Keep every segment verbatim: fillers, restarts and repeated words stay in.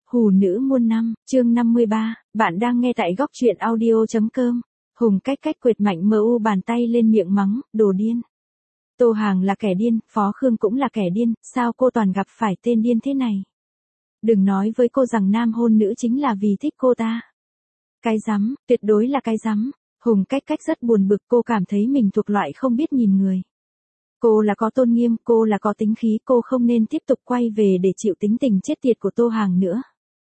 Hù nữ muôn năm, chương năm mươi ba, bạn đang nghe tại góc truyện audio.com. Hùng cách cách quệt mạnh mờ u bàn tay lên miệng mắng, đồ điên. Tô Hàng là kẻ điên, Phó Khương cũng là kẻ điên, sao cô toàn gặp phải tên điên thế này? Đừng nói với cô rằng nam hôn nữ chính là vì thích cô ta. Cái rắm, tuyệt đối là cái rắm. Hùng cách cách rất buồn bực, cô cảm thấy mình thuộc loại không biết nhìn người. Cô là có tôn nghiêm, cô là có tính khí, cô không nên tiếp tục quay về để chịu tính tình chết tiệt của Tô Hàng nữa.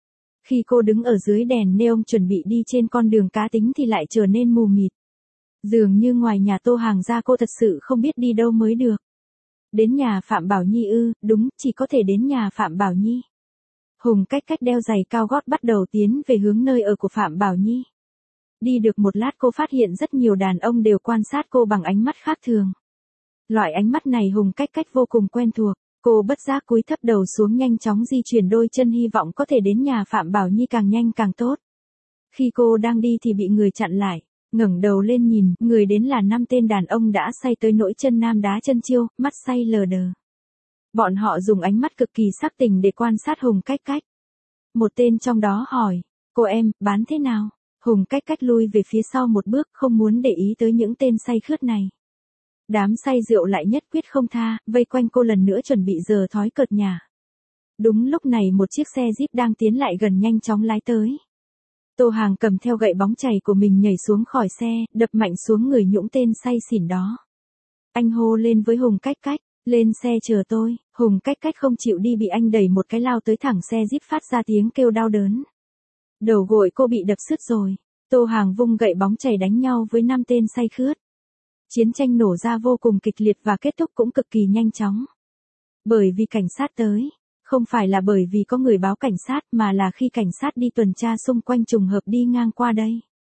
Khi cô đứng ở dưới đèn neon chuẩn bị đi trên con đường cá tính thì lại trở nên mù mịt. Dường như ngoài nhà Tô Hàng ra cô thật sự không biết đi đâu mới được. Đến nhà Phạm Bảo Nhi ư, đúng, chỉ có thể đến nhà Phạm Bảo Nhi. Hùng cách cách đeo giày cao gót bắt đầu tiến về hướng nơi ở của Phạm Bảo Nhi. Đi được một lát cô phát hiện rất nhiều đàn ông đều quan sát cô bằng ánh mắt khác thường. Loại ánh mắt này Hùng cách cách vô cùng quen thuộc, cô bất giác cúi thấp đầu xuống nhanh chóng di chuyển đôi chân hy vọng có thể đến nhà Phạm Bảo Nhi càng nhanh càng tốt. Khi cô đang đi thì bị người chặn lại, ngẩng đầu lên nhìn, người đến là năm tên đàn ông đã say tới nỗi chân nam đá chân chiêu, mắt say lờ đờ. Bọn họ dùng ánh mắt cực kỳ sắc tình để quan sát Hùng cách cách. Một tên trong đó hỏi, cô em, bán thế nào? Hùng cách cách lui về phía sau một bước không muốn để ý tới những tên say khướt này. Đám say rượu lại nhất quyết không tha, vây quanh cô lần nữa chuẩn bị giở thói cợt nhả. Đúng lúc này một chiếc xe Jeep đang tiến lại gần nhanh chóng lái tới. Tô Hàng cầm theo gậy bóng chày của mình nhảy xuống khỏi xe, đập mạnh xuống người những tên say xỉn đó. Anh hô lên với Hùng cách cách, lên xe chờ tôi. Hùng cách cách không chịu đi bị anh đẩy một cái lao tới thẳng xe Jeep phát ra tiếng kêu đau đớn. Đầu gối cô bị đập sứt rồi. Tô Hàng vung gậy bóng chày đánh nhau với năm tên say khướt. Chiến tranh nổ ra vô cùng kịch liệt và kết thúc cũng cực kỳ nhanh chóng. Bởi vì cảnh sát tới, không phải là bởi vì có người báo cảnh sát mà là khi cảnh sát đi tuần tra xung quanh trùng hợp đi ngang qua đây.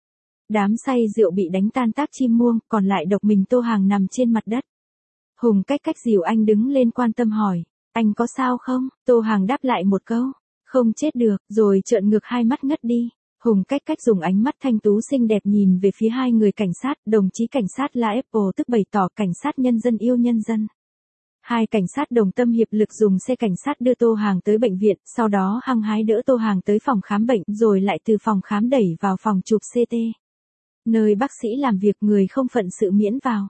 Đám say rượu bị đánh tan tác chim muông, còn lại độc mình Tô Hàng nằm trên mặt đất. Hùng cách cách dìu anh đứng lên quan tâm hỏi, anh có sao không? Tô Hàng đáp lại một câu, không chết được, rồi trợn ngược hai mắt ngất đi. Hùng cách cách dùng ánh mắt thanh tú xinh đẹp nhìn về phía hai người cảnh sát, đồng chí cảnh sát là Apple tức bày tỏ cảnh sát nhân dân yêu nhân dân. Hai cảnh sát đồng tâm hiệp lực dùng xe cảnh sát đưa Tô Hàng tới bệnh viện, sau đó hăng hái đỡ Tô Hàng tới phòng khám bệnh, rồi lại từ phòng khám đẩy vào phòng chụp xê tê. Nơi bác sĩ làm việc người không phận sự miễn vào.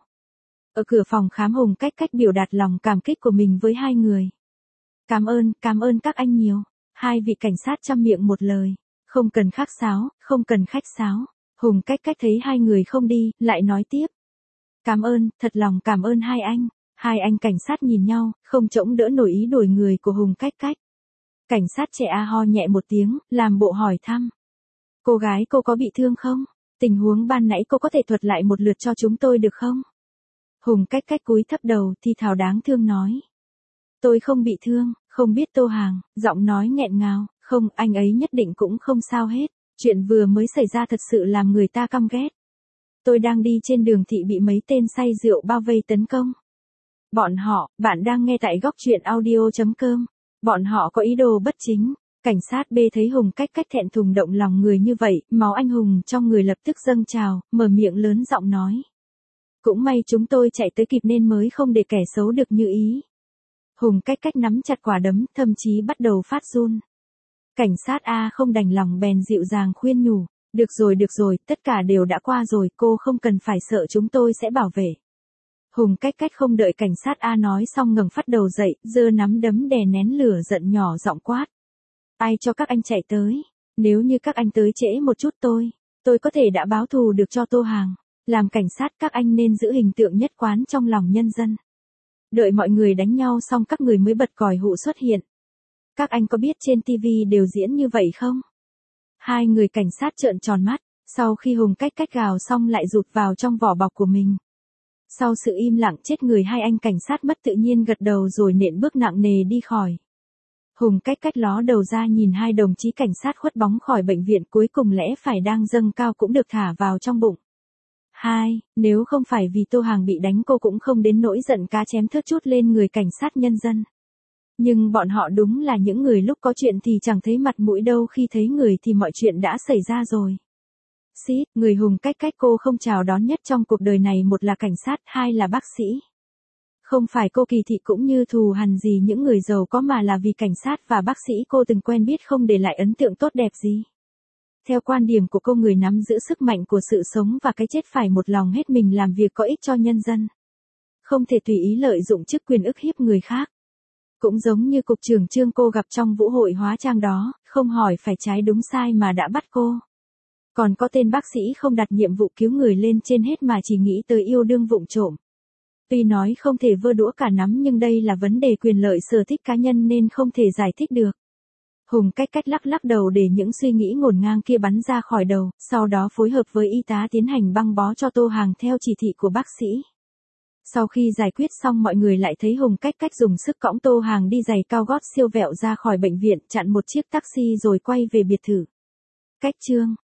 Ở cửa phòng khám Hùng cách cách biểu đạt lòng cảm kích của mình với hai người. Cảm ơn, cảm ơn các anh nhiều. Hai vị cảnh sát chăm miệng một lời. Không cần khách sáo, không cần khách sáo. Hùng cách cách thấy hai người không đi, lại nói tiếp. Cảm ơn, thật lòng cảm ơn hai anh. Hai anh cảnh sát nhìn nhau, không chống đỡ nổi ý đuổi người của Hùng cách cách. Cảnh sát trẻ a ho nhẹ một tiếng, làm bộ hỏi thăm. Cô gái cô có bị thương không? Tình huống ban nãy cô có thể thuật lại một lượt cho chúng tôi được không? Hùng cách cách cúi thấp đầu thì thào đáng thương nói. Tôi không bị thương, không biết Tô Hàng, giọng nói nghẹn ngào. Không, anh ấy nhất định cũng không sao hết. Chuyện vừa mới xảy ra thật sự làm người ta căm ghét. Tôi đang đi trên đường thị bị mấy tên say rượu bao vây tấn công. Bọn họ, bạn đang nghe tại góc truyện audio.com. Bọn họ có ý đồ bất chính. Cảnh sát B thấy Hùng cách cách thẹn thùng động lòng người như vậy, máu anh hùng trong người lập tức dâng trào, mở miệng lớn giọng nói. Cũng may chúng tôi chạy tới kịp nên mới không để kẻ xấu được như ý. Hùng cách cách nắm chặt quả đấm, thậm chí bắt đầu phát run. Cảnh sát A không đành lòng bèn dịu dàng khuyên nhủ, được rồi được rồi, tất cả đều đã qua rồi, cô không cần phải sợ chúng tôi sẽ bảo vệ. Hùng cách cách không đợi cảnh sát A nói xong ngẩng phát đầu dậy, giơ nắm đấm đè nén lửa giận nhỏ giọng quát. Ai cho các anh chạy tới? Nếu như các anh tới trễ một chút tôi, tôi có thể đã báo thù được cho Tô Hàng. Làm cảnh sát các anh nên giữ hình tượng nhất quán trong lòng nhân dân. Đợi mọi người đánh nhau xong các người mới bật còi hụ xuất hiện. Các anh có biết trên ti vi đều diễn như vậy không? Hai người cảnh sát trợn tròn mắt, sau khi Hùng cách cách gào xong lại rụt vào trong vỏ bọc của mình. Sau sự im lặng chết người hai anh cảnh sát mất tự nhiên gật đầu rồi nện bước nặng nề đi khỏi. Hùng cách cách ló đầu ra nhìn hai đồng chí cảnh sát khuất bóng khỏi bệnh viện cuối cùng lẽ phải đang dâng cao cũng được thả vào trong bụng. Hai, nếu không phải vì Tô Hàng bị đánh cô cũng không đến nỗi giận cá chém thớt chút lên người cảnh sát nhân dân. Nhưng bọn họ đúng là những người lúc có chuyện thì chẳng thấy mặt mũi đâu, khi thấy người thì mọi chuyện đã xảy ra rồi. Xít, người Hùng cách cách cô không chào đón nhất trong cuộc đời này, một là cảnh sát, hai là bác sĩ. Không phải cô kỳ thị cũng như thù hằn gì những người giàu có mà là vì cảnh sát và bác sĩ cô từng quen biết không để lại ấn tượng tốt đẹp gì. Theo quan điểm của cô, người nắm giữ sức mạnh của sự sống và cái chết phải một lòng hết mình làm việc có ích cho nhân dân. Không thể tùy ý lợi dụng chức quyền ức hiếp người khác. Cũng giống như cục trưởng Trương cô gặp trong vũ hội hóa trang đó, không hỏi phải trái đúng sai mà đã bắt cô. Còn có tên bác sĩ không đặt nhiệm vụ cứu người lên trên hết mà chỉ nghĩ tới yêu đương vụng trộm. Tuy nói không thể vơ đũa cả nắm nhưng đây là vấn đề quyền lợi sở thích cá nhân nên không thể giải thích được. Hùng cách cách lắc lắc đầu để những suy nghĩ ngổn ngang kia bắn ra khỏi đầu, sau đó phối hợp với y tá tiến hành băng bó cho Tô Hàng theo chỉ thị của bác sĩ. Sau khi giải quyết xong mọi người lại thấy Hùng cách cách dùng sức cõng Tô Hàng đi giày cao gót siêu vẹo ra khỏi bệnh viện, chặn một chiếc taxi rồi quay về biệt thự. Cách chương